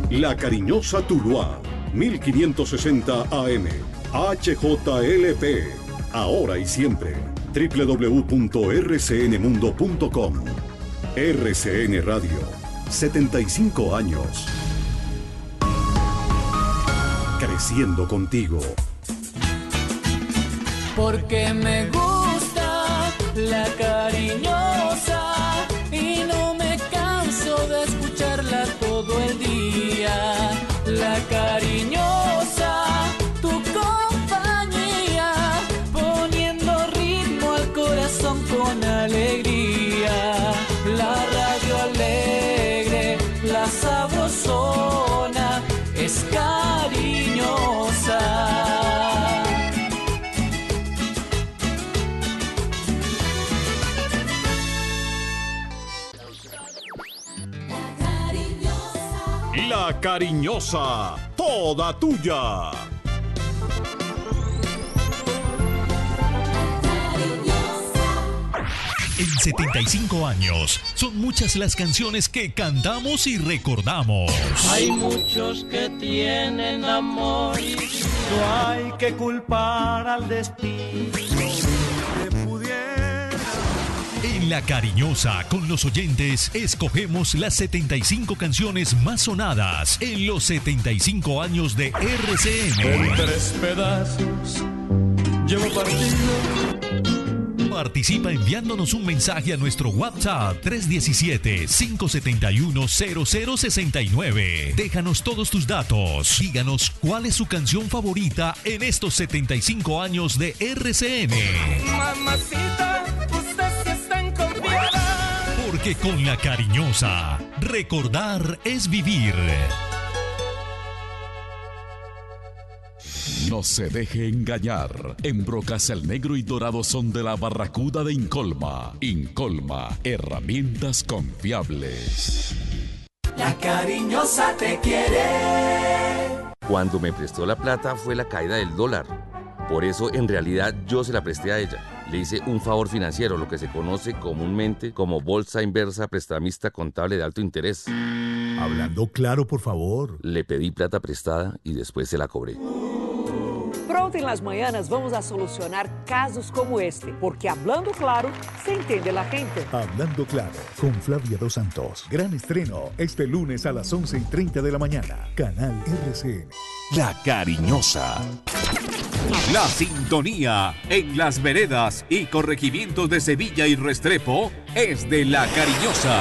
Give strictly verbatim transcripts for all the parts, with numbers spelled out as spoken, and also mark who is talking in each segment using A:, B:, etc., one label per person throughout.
A: La Cariñosa Tuluá, mil quinientos sesenta A M, H J L P, ahora y siempre, doble u doble u doble u punto r c n mundo punto com. R C N Radio, setenta y cinco años. Creciendo contigo.
B: Porque me gusta La Cariñosa y no me canso de escucharla todo el día. La Cariñosa, tu compañía, poniendo ritmo al corazón con alegría. La radio alegre, la sabrosona, es cariñosa.
A: La Cariñosa, toda tuya.
C: En setenta y cinco años, son muchas las canciones que cantamos y recordamos.
D: Hay muchos que tienen amor y no hay que culpar al destino.
C: En La Cariñosa, con los oyentes, escogemos las setenta y cinco canciones más sonadas en los setenta y cinco años de R C N.
D: En tres pedazos llevo partido.
C: Participa enviándonos un mensaje a nuestro WhatsApp tres uno siete, cinco siete uno, cero cero seis nueve. Déjanos todos tus datos. Díganos cuál es su canción favorita en estos setenta y cinco años de R C N.
B: Mamacita, usted sí está en confianza.
C: Porque con La Cariñosa, recordar es vivir.
E: No se deje engañar. En Brocas el negro y dorado son de la Barracuda de Incolma. Incolma, herramientas confiables.
B: La Cariñosa te quiere.
F: Cuando me prestó la plata fue la caída del dólar. Por eso en realidad yo se la presté a ella. Le hice un favor financiero, lo que se conoce comúnmente como bolsa inversa prestamista contable de alto interés.
G: Hablando claro, por favor.
F: Le pedí plata prestada y después se la cobré.
H: Pronto en las mañanas vamos a solucionar casos como este, porque hablando claro, se entiende la gente.
G: Hablando claro, con Flavia Dos Santos. Gran estreno, este lunes a las once y treinta de la mañana. Canal R C N.
I: La Cariñosa. La sintonía en las veredas y corregimientos de Sevilla y Restrepo es de La Cariñosa.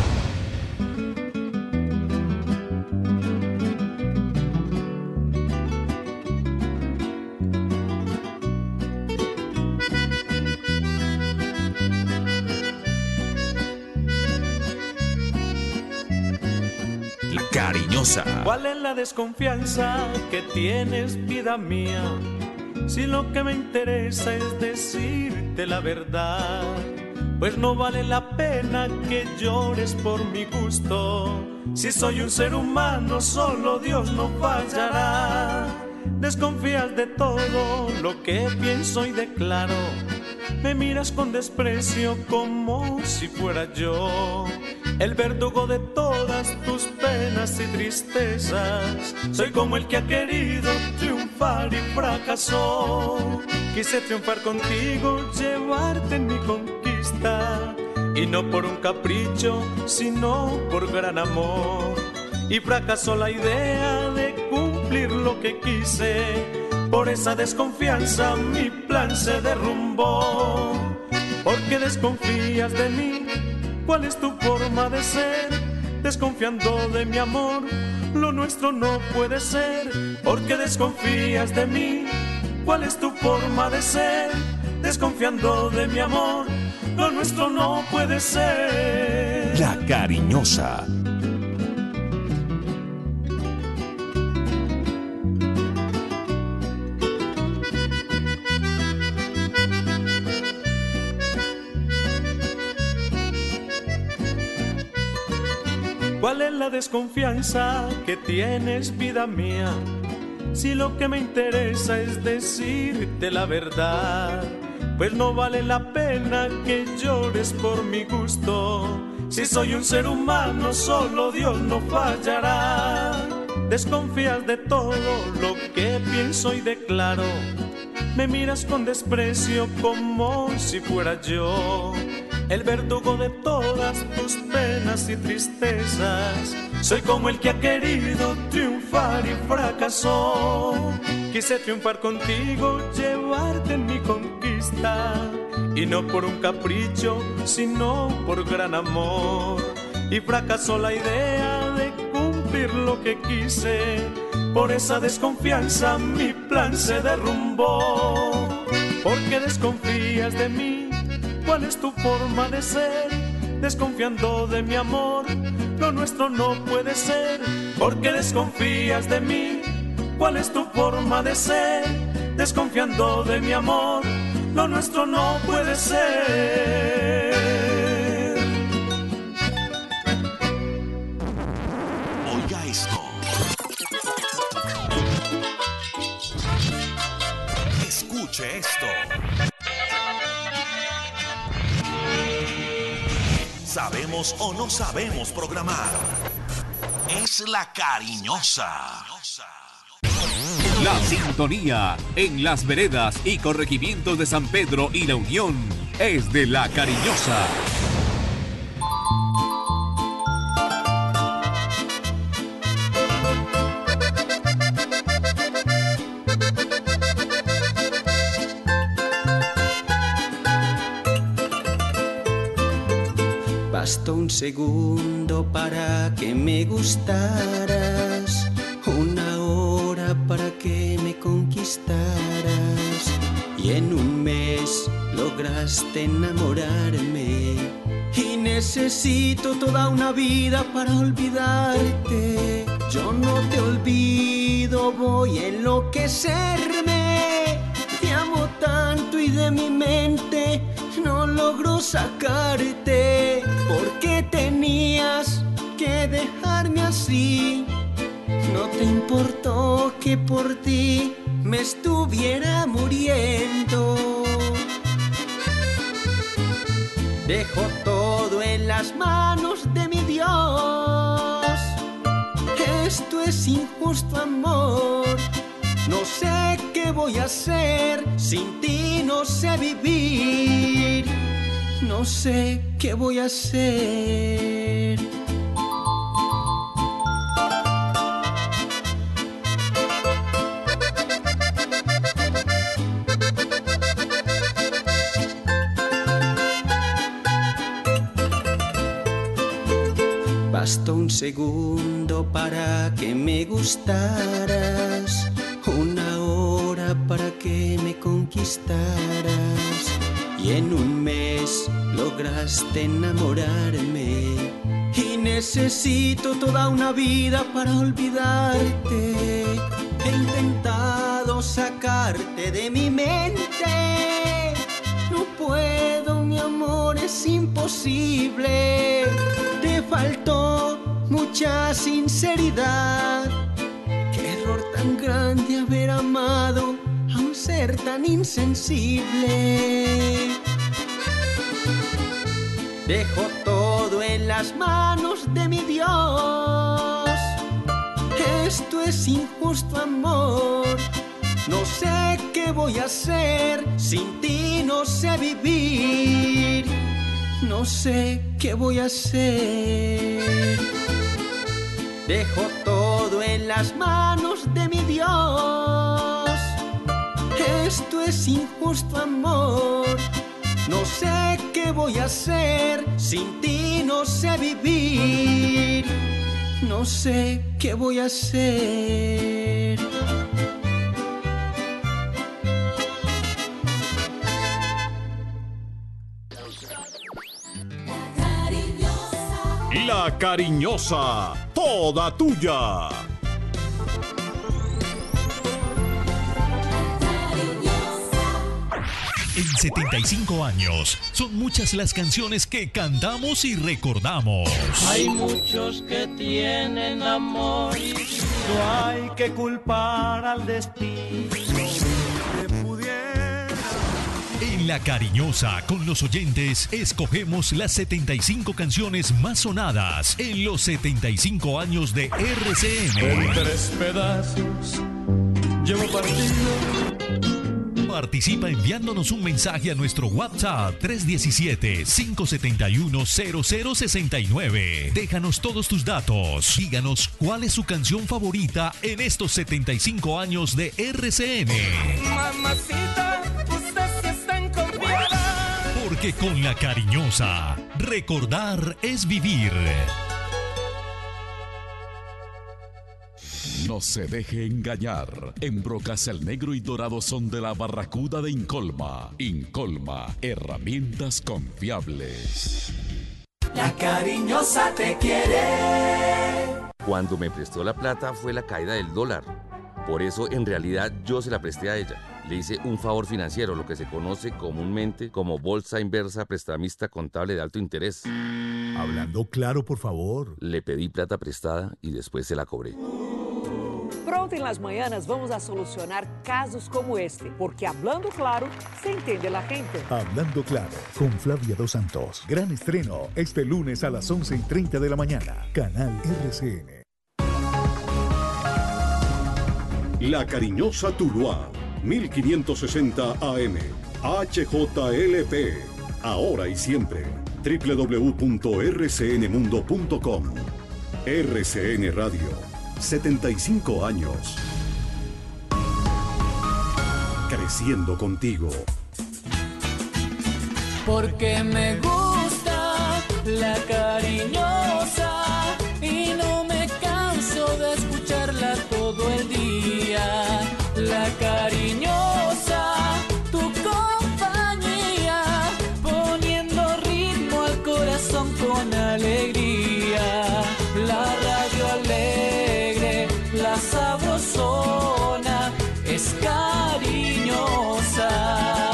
C: Cariñosa.
D: ¿Cuál es la desconfianza que tienes, vida mía? Si lo que me interesa es decirte la verdad, pues no vale la pena que llores por mi gusto. Si soy un ser humano, solo Dios no fallará. Desconfías de todo lo que pienso y declaro. Me miras con desprecio como si fuera yo el verdugo de todas tus penas y tristezas. Soy como el que ha querido triunfar y fracasó. Quise triunfar contigo, llevarte en mi conquista, y no por un capricho, sino por gran amor. Y fracasó la idea de cumplir lo que quise. Por esa desconfianza mi plan se derrumbó. Porque desconfías de mí, ¿cuál es tu forma de ser? Desconfiando de mi amor, lo nuestro no puede ser. Porque desconfías de mí, ¿cuál es tu forma de ser? Desconfiando de mi amor, lo nuestro no puede ser.
I: La Cariñosa.
D: ¿Cuál es la desconfianza que tienes, vida mía? Si lo que me interesa es decirte la verdad, pues no vale la pena que llores por mi gusto. Si soy un ser humano, solo Dios no fallará. Desconfías de todo lo que pienso y declaro. Me miras con desprecio como si fuera yo el verdugo de todas tus penas y tristezas. Soy como el que ha querido triunfar y fracasó. Quise triunfar contigo, llevarte en mi conquista, y no por un capricho, sino por gran amor. Y fracasó la idea de cumplir lo que quise. Por esa desconfianza mi plan se derrumbó. Porque desconfías de mí, ¿cuál es tu forma de ser? Desconfiando de mi amor, lo nuestro no puede ser. Porque desconfías de mí, ¿cuál es tu forma de ser? Desconfiando de mi amor, lo nuestro no puede ser.
J: Oiga esto. Escuche esto. Sabemos o no sabemos programar. Es la cariñosa.
I: La sintonía en las veredas y corregimientos de San Pedro y La Unión es de la cariñosa.
K: Bastó un segundo para que me gustaras, una hora para que me conquistaras, y en un mes lograste enamorarme, y necesito toda una vida para olvidarte. Yo no te olvido, voy a enloquecerme, te amo tanto y de mi mente no logro sacarte. Porque tenías que dejarme así, no te importó que por ti me estuviera muriendo. Dejo todo en las manos de mi Dios. Esto es injusto, amor. No sé qué voy a hacer, sin ti no sé vivir. No sé qué voy a hacer. Bastó un segundo para que me gustaras, una hora para que me conquistaras, y en un mes lograste enamorarme, y necesito toda una vida para olvidarte. He intentado sacarte de mi mente, no puedo, mi amor, es imposible. Te faltó mucha sinceridad. Qué error tan grande haber amado a un ser tan insensible. Dejo todo en las manos de mi Dios. Esto es injusto, amor. No sé qué voy a hacer, sin ti no sé vivir. No sé qué voy a hacer. Dejo todo en las manos de mi Dios. Esto es injusto, amor. No sé qué voy a hacer, sin ti no sé vivir. No sé qué voy a hacer.
A: La cariñosa, toda tuya.
C: En setenta y cinco años, son muchas las canciones que cantamos y recordamos.
D: Hay muchos que tienen amor y no hay que culpar al destino.
C: En La Cariñosa, con los oyentes, escogemos las setenta y cinco canciones más sonadas en los setenta y cinco años de R C N.
D: En tres pedazos llevo partido.
C: Participa enviándonos un mensaje a nuestro WhatsApp tres uno siete, cinco siete uno, cero cero seis nueve. Déjanos todos tus datos. Díganos cuál es su canción favorita en estos setenta y cinco años de R C N.
B: Mamacita, usted sí está en confianza.
C: Porque con La Cariñosa, recordar es vivir.
E: No se deje engañar. En Brocas el negro y dorado son de la Barracuda de Incolma. Incolma, herramientas confiables.
B: La Cariñosa te quiere.
F: Cuando me prestó la plata fue la caída del dólar. Por eso en realidad yo se la presté a ella. Le hice un favor financiero, lo que se conoce comúnmente como bolsa inversa prestamista contable de alto interés.
G: Hablando claro, por favor.
F: Le pedí plata prestada y después se la cobré.
H: Pronto en las mañanas vamos a solucionar casos como este, porque hablando claro, se entiende la gente.
G: Hablando claro, con Flavia Dos Santos. Gran estreno este lunes a las once y treinta de la mañana. Canal R C N.
A: La Cariñosa Tuluá, mil quinientos sesenta A M, H J L P. Ahora y siempre, doble u doble u doble u punto r c n mundo punto com. R C N Radio. setenta y cinco años. Creciendo contigo.
B: Porque me gusta La Cariñosa y no me canso de escucharla todo el día. La Cariñosa, tu compañía, poniendo ritmo al corazón con alegría. La radio alegre, la sabrosona, es cariñosa.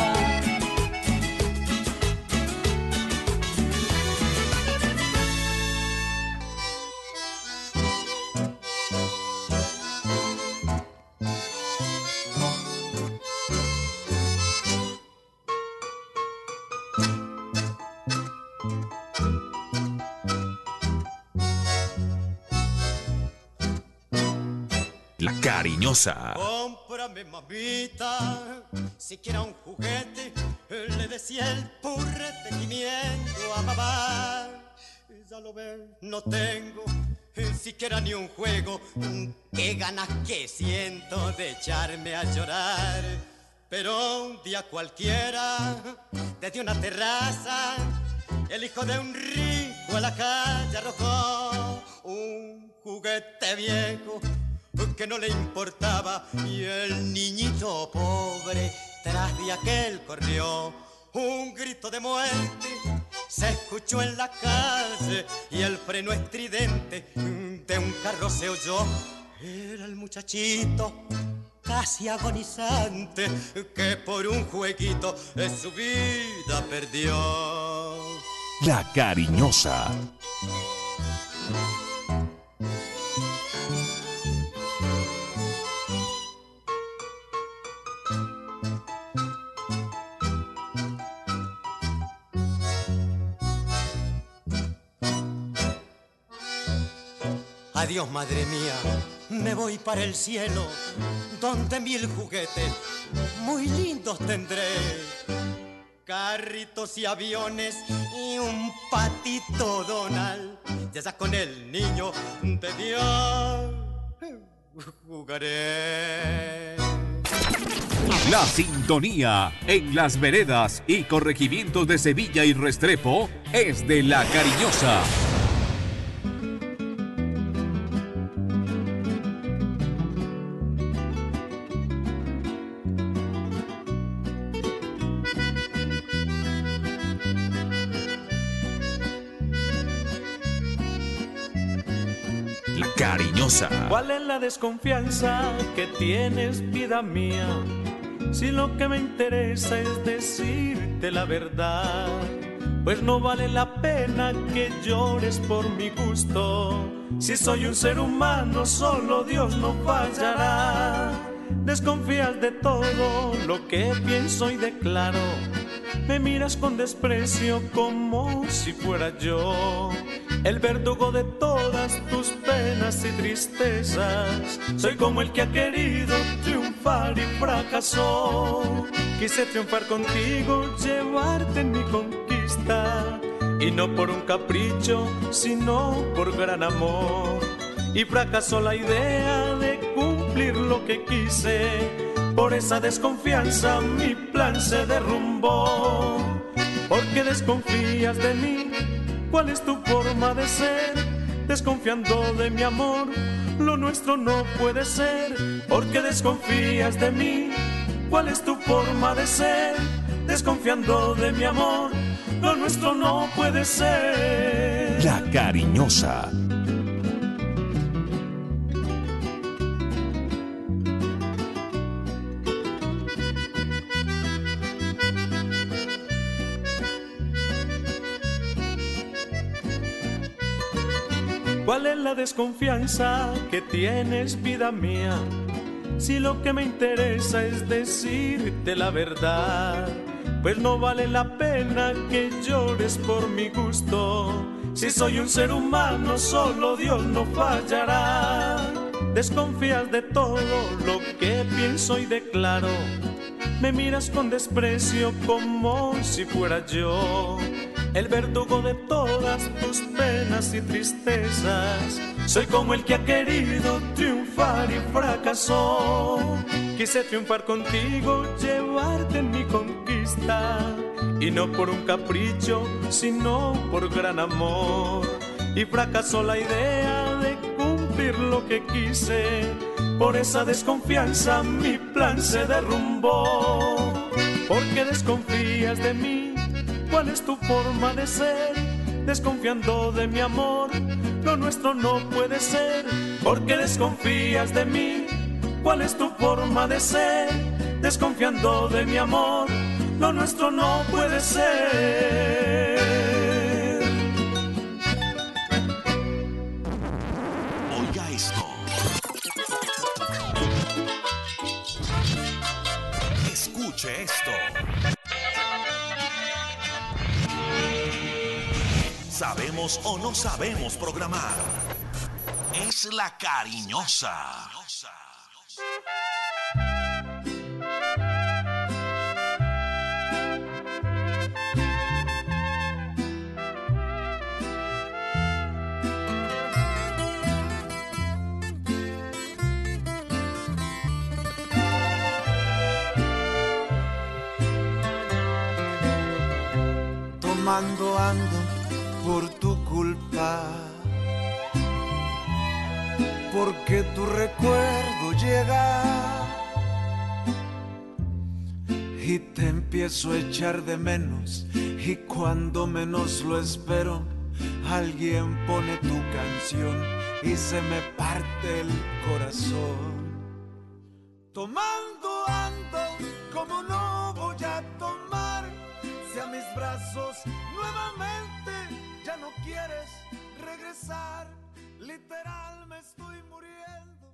I: La Cariñosa.
K: Cómprame, mamita, siquiera un juguete, le decía el purrete gimiendo a mamá. Ya lo ves, no tengo siquiera ni un juego. Qué ganas que siento de echarme a llorar. Pero un día cualquiera, desde una terraza, el hijo de un rico a la calle arrojó un juguete viejo que no le importaba, y el niñito pobre tras de aquel corrió. Un grito de muerte se escuchó en la calle y el freno estridente de un carro se oyó. Era el muchachito casi agonizante que por un jueguito su vida perdió.
I: La Cariñosa.
K: Adiós, madre mía, me voy para el cielo, donde mil juguetes muy lindos tendré. Carritos y aviones y un patito Donald, y allá con el niño de Dios jugaré.
I: La sintonía en las veredas y corregimientos de Sevilla y Restrepo es de La Cariñosa. Cariñosa.
D: ¿Cuál es la desconfianza que tienes, vida mía? Si lo que me interesa es decirte la verdad, pues no vale la pena que llores por mi gusto. Si soy un ser humano, solo Dios no fallará. desconfías de todo lo que pienso y declaro. Me miras con desprecio como si fuera yo el verdugo de todas tus penas y tristezas. Soy como el que ha querido triunfar y fracasó. Quise triunfar contigo, llevarte en mi conquista, y no por un capricho, sino por gran amor. Y fracasó la idea de cumplir lo que quise. Por esa desconfianza mi plan se derrumbó. Porque desconfías de mí, ¿cuál es tu forma de ser? Desconfiando de mi amor, lo nuestro no puede ser. Porque desconfías de mí, ¿cuál es tu forma de ser? Desconfiando de mi amor, lo nuestro no puede ser.
I: La Cariñosa.
D: ¿Cuál es la desconfianza que tienes, vida mía? Si lo que me interesa es decirte la verdad, pues no vale la pena que llores por mi gusto. Si soy un ser humano, solo Dios no fallará. Desconfías de todo lo que pienso y declaro. Me miras con desprecio como si fuera yo el verdugo de todas tus penas y tristezas. Soy como el que ha querido triunfar y fracasó. Quise triunfar contigo, llevarte en mi conquista, y no por un capricho, sino por gran amor. Y fracasó la idea de cumplir lo que quise. Por esa desconfianza mi plan se derrumbó. Porque desconfías de mí, ¿cuál es tu forma de ser? Desconfiando de mi amor, lo nuestro no puede ser. Porque desconfías de mí, ¿cuál es tu forma de ser? Desconfiando de mi amor, lo nuestro no puede ser.
J: Oiga esto. Escuche esto. Sabemos o no sabemos programar. Es la Cariñosa.
L: Tomando ando por tu culpa, porque tu recuerdo llega y te empiezo a echar de menos, y cuando menos lo espero alguien pone tu canción y se me parte el corazón. Tomando ando como no voy a tomar, si a mis brazos nuevamente ya no quieres regresar, literal me estoy muriendo.